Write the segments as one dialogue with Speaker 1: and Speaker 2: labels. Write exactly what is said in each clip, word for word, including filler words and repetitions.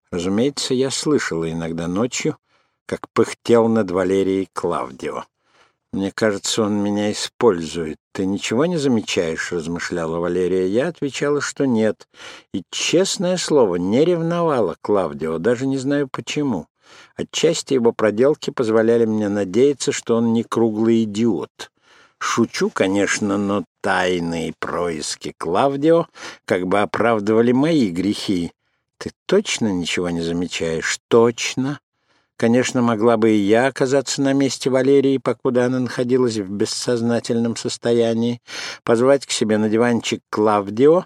Speaker 1: Разумеется, я слышала иногда ночью, как пыхтел над Валерией Клавдио. «Мне кажется, он меня использует. Ты ничего не замечаешь?» — размышляла Валерия. Я отвечала, что нет. И, честное слово, не ревновала Клавдио, даже не знаю почему. Отчасти его проделки позволяли мне надеяться, что он не круглый идиот. Шучу, конечно, но тайные происки Клавдио как бы оправдывали мои грехи. «Ты точно ничего не замечаешь?» «Точно. Конечно, могла бы и я оказаться на месте Валерии, покуда она находилась в бессознательном состоянии, позвать к себе на диванчик Клавдио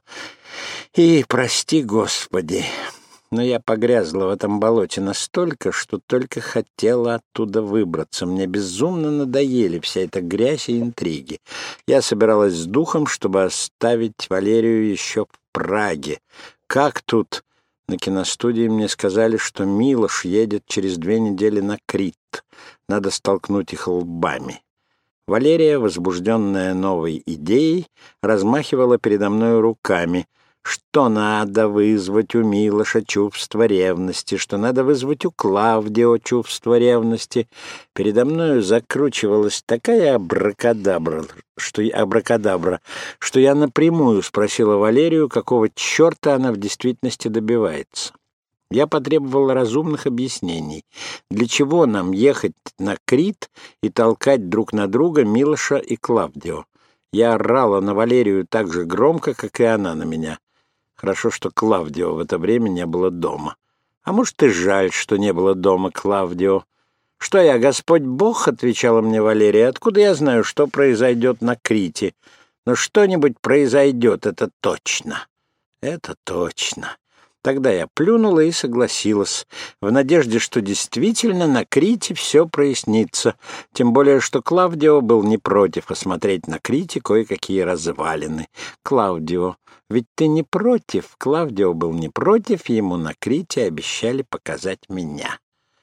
Speaker 1: и, прости Господи, но я погрязла в этом болоте настолько, что только хотела оттуда выбраться. Мне безумно надоели вся эта грязь и интриги. Я собиралась с духом, чтобы оставить Валерию еще в Праге. Как тут... На киностудии мне сказали, что Милош едет через две недели на Крит. Надо столкнуть их лбами. Валерия, возбужденная новой идеей, размахивала передо мной руками, что надо вызвать у Милоша чувство ревности, что надо вызвать у Клавдио чувство ревности. Передо мною закручивалась такая абракадабра, что, абракадабра, что я напрямую спросила Валерию, какого черта она в действительности добивается. Я потребовала разумных объяснений. Для чего нам ехать на Крит и толкать друг на друга Милоша и Клавдио? Я орала на Валерию так же громко, как и она на меня. Хорошо, что Клавдио в это время не было дома. А может, и жаль, что не было дома Клавдио. «Что я, Господь Бог?» — отвечала мне Валерия. «Откуда я знаю, что произойдет на Крите? Но что-нибудь произойдет, это точно». «Это точно». Тогда я плюнула и согласилась, в надежде, что действительно на Крите все прояснится, тем более, что Клавдио был не против осмотреть на Крите кое-какие развалины. «Клавдио, ведь ты не против?» Клавдио был не против, ему на Крите обещали показать меня.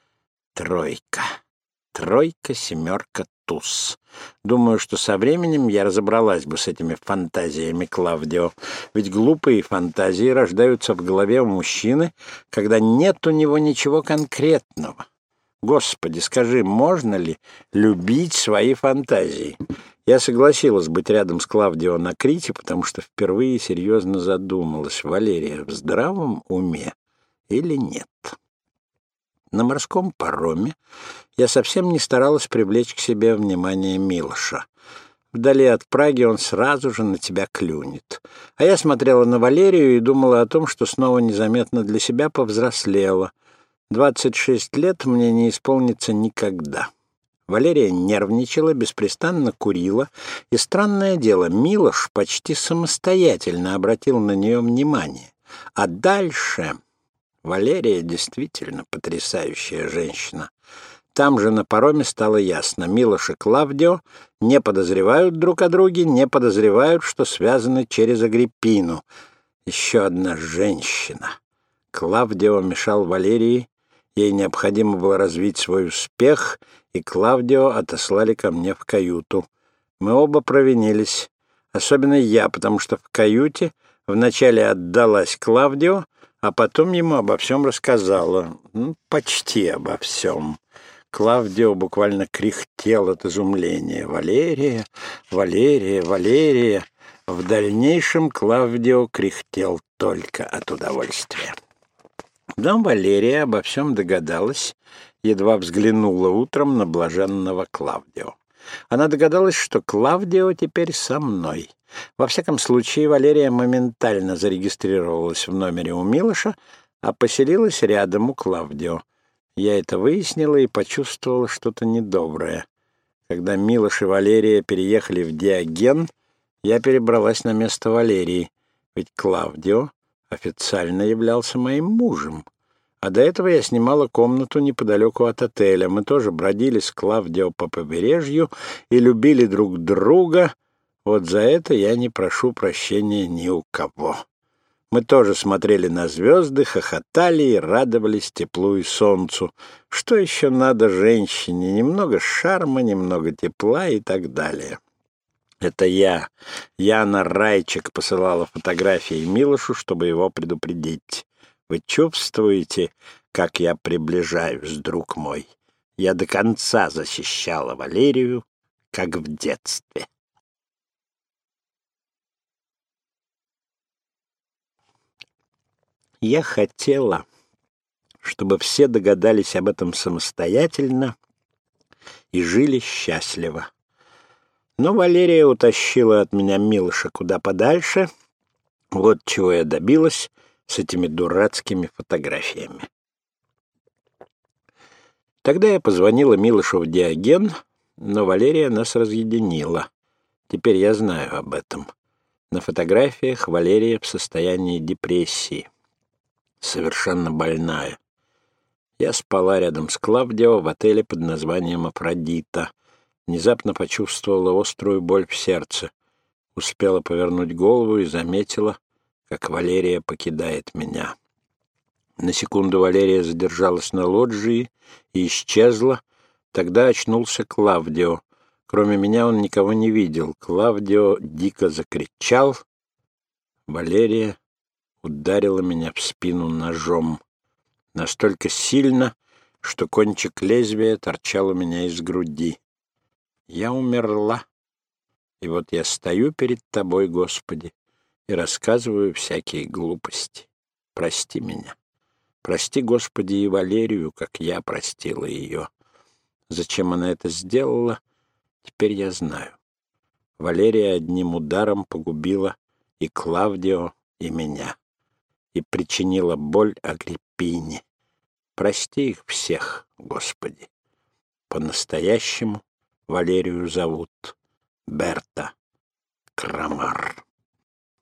Speaker 1: Тройка. Тройка, семерка, туз. Думаю, что со временем я разобралась бы с этими фантазиями Клавдио. Ведь глупые фантазии рождаются в голове у мужчины, когда нет у него ничего конкретного. Господи, скажи, можно ли любить свои фантазии? Я согласилась быть рядом с Клавдио на Крите, потому что впервые серьезно задумалась, Валерия в здравом уме или нет. На морском пароме я совсем не старалась привлечь к себе внимание Милоша. Вдали от Праги он сразу же на тебя клюнет. А я смотрела на Валерию и думала о том, что снова незаметно для себя повзрослела. Двадцать шесть лет мне не исполнится никогда. Валерия нервничала, беспрестанно курила, и, странное дело, Милош почти самостоятельно обратил на нее внимание. А дальше... Валерия действительно потрясающая женщина. Там же на пароме стало ясно. Милош и Клавдио не подозревают друг о друге, не подозревают, что связаны через Агриппину. Еще одна женщина. Клавдио мешал Валерии. Ей необходимо было развить свой успех, и Клавдио отослали ко мне в каюту. Мы оба провинились. Особенно я, потому что в каюте вначале отдалась Клавдио, а потом ему обо всем рассказала. Ну, почти обо всем. Клавдио буквально кряхтел от изумления. «Валерия, Валерия, Валерия!» В дальнейшем Клавдио кряхтел только от удовольствия. Но Валерия обо всем догадалась, едва взглянула утром на блаженного Клавдио. Она догадалась, что Клавдио теперь со мной. Во всяком случае, Валерия моментально зарегистрировалась в номере у Милоша, а поселилась рядом у Клавдио. Я это выяснила и почувствовала что-то недоброе. Когда Милош и Валерия переехали в Диоген, я перебралась на место Валерии, ведь Клавдио официально являлся моим мужем. А до этого я снимала комнату неподалеку от отеля. Мы тоже бродили с Клавдио по побережью и любили друг друга. Вот за это я не прошу прощения ни у кого. Мы тоже смотрели на звезды, хохотали и радовались теплу и солнцу. Что еще надо женщине? Немного шарма, немного тепла и так далее. Это я, Яна Райчик, посылала фотографии Милошу, чтобы его предупредить. Вы чувствуете, как я приближаюсь, друг мой? Я до конца защищала Валерию, как в детстве. Я хотела, чтобы все догадались об этом самостоятельно и жили счастливо. Но Валерия утащила от меня Милоша куда подальше. Вот чего я добилась с этими дурацкими фотографиями. Тогда я позвонила Милошу в Диоген, но Валерия нас разъединила. Теперь я знаю об этом. На фотографиях Валерия в состоянии депрессии. Совершенно больная. Я спала рядом с Клавдио в отеле под названием «Афродита». Внезапно почувствовала острую боль в сердце. Успела повернуть голову и заметила, как Валерия покидает меня. На секунду Валерия задержалась на лоджии и исчезла. Тогда очнулся Клавдио. Кроме меня он никого не видел. Клавдио дико закричал. Валерия ударила меня в спину ножом. Настолько сильно, что кончик лезвия торчал у меня из груди. Я умерла. И вот я стою перед тобой, Господи, и рассказываю всякие глупости. Прости меня. Прости, Господи, и Валерию, как я простила ее. Зачем она это сделала, теперь я знаю. Валерия одним ударом погубила и Клавдио, и меня. И причинила боль Агриппине. Прости их всех, Господи. По-настоящему Валерию зовут Берта Крамар.